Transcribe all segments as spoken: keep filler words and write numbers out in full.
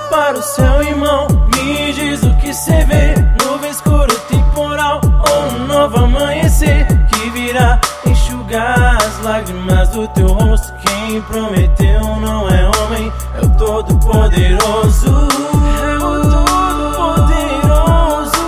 para o céu, irmão, me diz o que cê vê. Nuvem escura, temporal, ou um novo amanhecer que virá enxugar as lágrimas do teu rosto. Quem prometeu não é homem, é o Todo-Poderoso. É o Todo-Poderoso.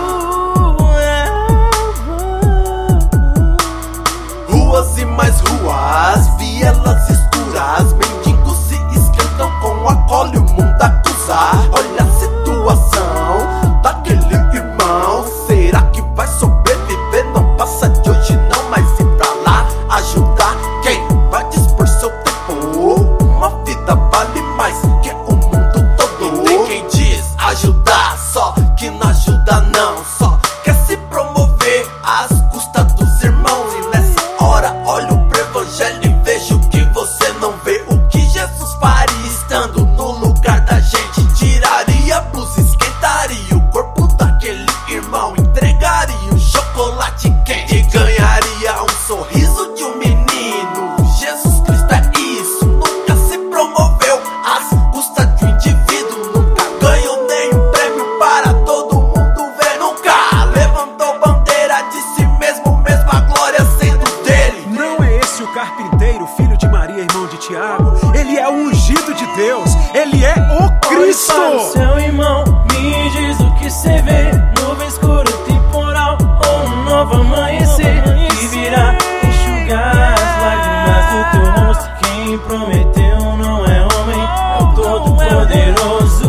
É. Ruas e mais ruas, vielas escuras, mendigos se esquentam com a cola e o mundo acusar. Olha a situação daquele irmão, será que vai sobreviver? Não passa de hoje não, mas ir pra lá ajudar. Quem vai dispor seu tempo? Uma vida vale mais que o mundo todo. E tem quem diz ajudar, só que não ajuda não, só quer se promover às custas dos irmãos. E nessa hora olho pro evangelho e vejo que você não vê. O que Jesus faria estando no lugar da gente? Tiraria a blusa, esquentaria o corpo daquele irmão, entregaria um chocolate quente e ganharia um sorriso de um menino. Jesus Cristo é isso, nunca se promoveu às custas de um indivíduo, nunca ganhou nenhum prêmio para todo mundo ver, nunca levantou bandeira de si mesmo, mesmo a glória sendo dele. Não é esse o carpinteiro, filho de Maria, irmão de Tiago? Ele é o ungido de Deus, ele é o Cristo. Olhe para o céu, irmão, me diz o que cê vê. Nuvem escura, temporal, ou um novo amanhecer que virá enxugar as lágrimas do teu rosto. Quem prometeu não é homem, é o Todo-Poderoso.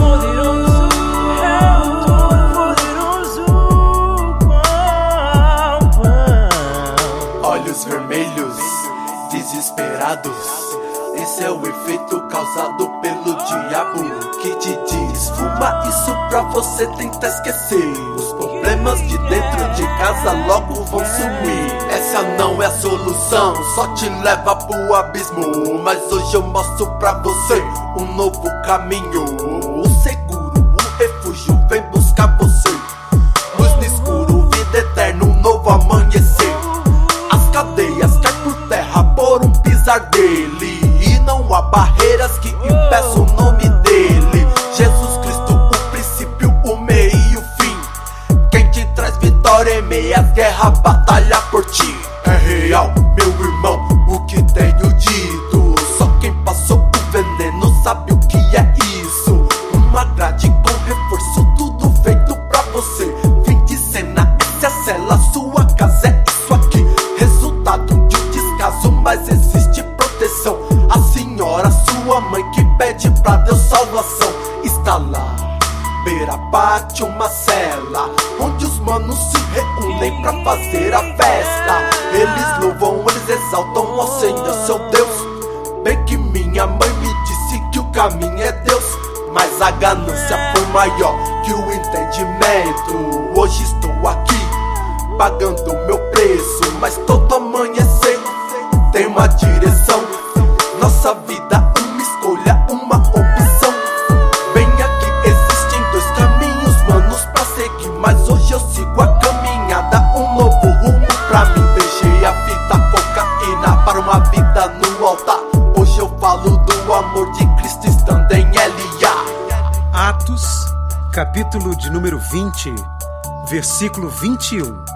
É o Todo-Poderoso. Olhos vermelhos, desesperados, esse é o efeito causado pelo diabo que te diz: fuma isso pra você tentar esquecer. Os problemas de dentro de casa logo vão sumir. Essa não é a solução, só te leva pro abismo. Mas hoje eu mostro pra você um novo caminho. O seguro, o refúgio vem buscar você. Luz no escuro, vida eterna, um novo amanhecer. As cadeias caem por terra por um pisar dele, e não há barreiras que impeçam o nome dele. Jesus Cristo, o princípio, o meio e o fim. Quem te traz vitória em meio às guerras, batalha por ti. É real, meu irmão, o que tenho dito. Só quem passou por veneno sabe o que é isso. Uma grade com reforço, tudo feito pra você. Fim de cena, essa é a cela, sua casa é isso aqui. Resultado de um descaso, mas existe proteção. A senhora, sua mãe, que pede pra Deus salvação, está lá, beira-bate uma cela, onde os manos se reúnem pra fazer a festa. Eles louvam, eles exaltam ao Senhor seu Deus. Bem que minha mãe me disse que o caminho é Deus, mas a ganância foi maior que o entendimento. Hoje estou aqui, pagando meu preço, mas todo amanhecer tem uma direção. Nossa vida, uma escolha, uma opção. Bem aqui existem dois caminhos, manos, pra seguir, mas hoje eu sigo a caminhada, um novo rumo pra mim. Deixei a fita cocaína para uma vida no altar. Hoje eu falo do amor de Cristo estando em L A. Atos, capítulo de número vinte, versículo vinte e um.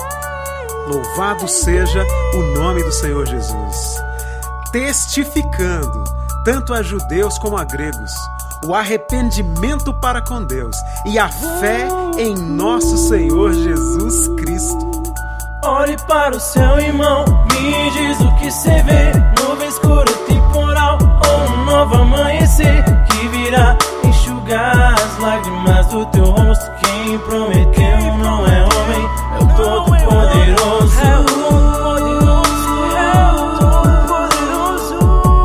Louvado seja o nome do Senhor Jesus. Testificando, tanto a judeus como a gregos, o arrependimento para com Deus e a fé em nosso Senhor Jesus Cristo. Olhe para o céu, irmão, me diz o que cê vê. Nuvem escura, temporal, ou um novo amanhecer que virá enxugar as lágrimas do teu rosto. Quem prometeu não é homem, é o Todo-Poderoso. É o Todo-Poderoso, é o Todo-Poderoso.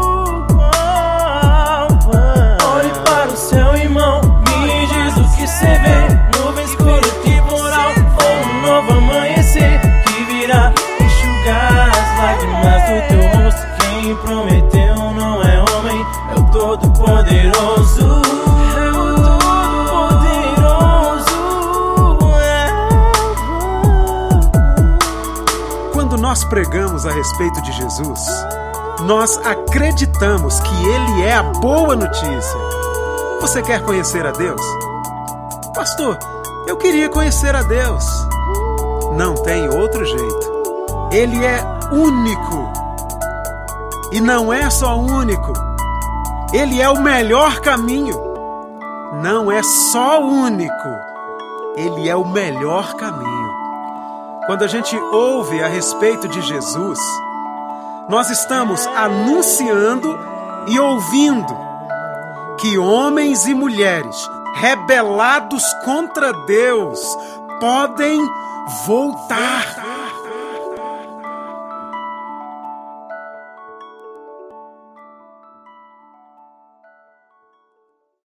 Olhe para o céu, irmão, me diz o que cê vê. Nuvem escura, temporal, ou um novo amanhecer que virá enxugar as lágrimas do teu rosto. Quem prometeu não é homem, é o Todo-Poderoso. É o Todo-Poderoso. Quando nós pregamos a respeito de Jesus, nós acreditamos que Ele é a boa notícia. Você quer conhecer a Deus? Pastor, eu queria conhecer a Deus. Não tem outro jeito. Ele é único. E não é só único. Ele é o melhor caminho. Não é só único. Ele é o melhor caminho. Quando a gente ouve a respeito de Jesus, nós estamos anunciando e ouvindo que homens e mulheres rebelados contra Deus podem voltar.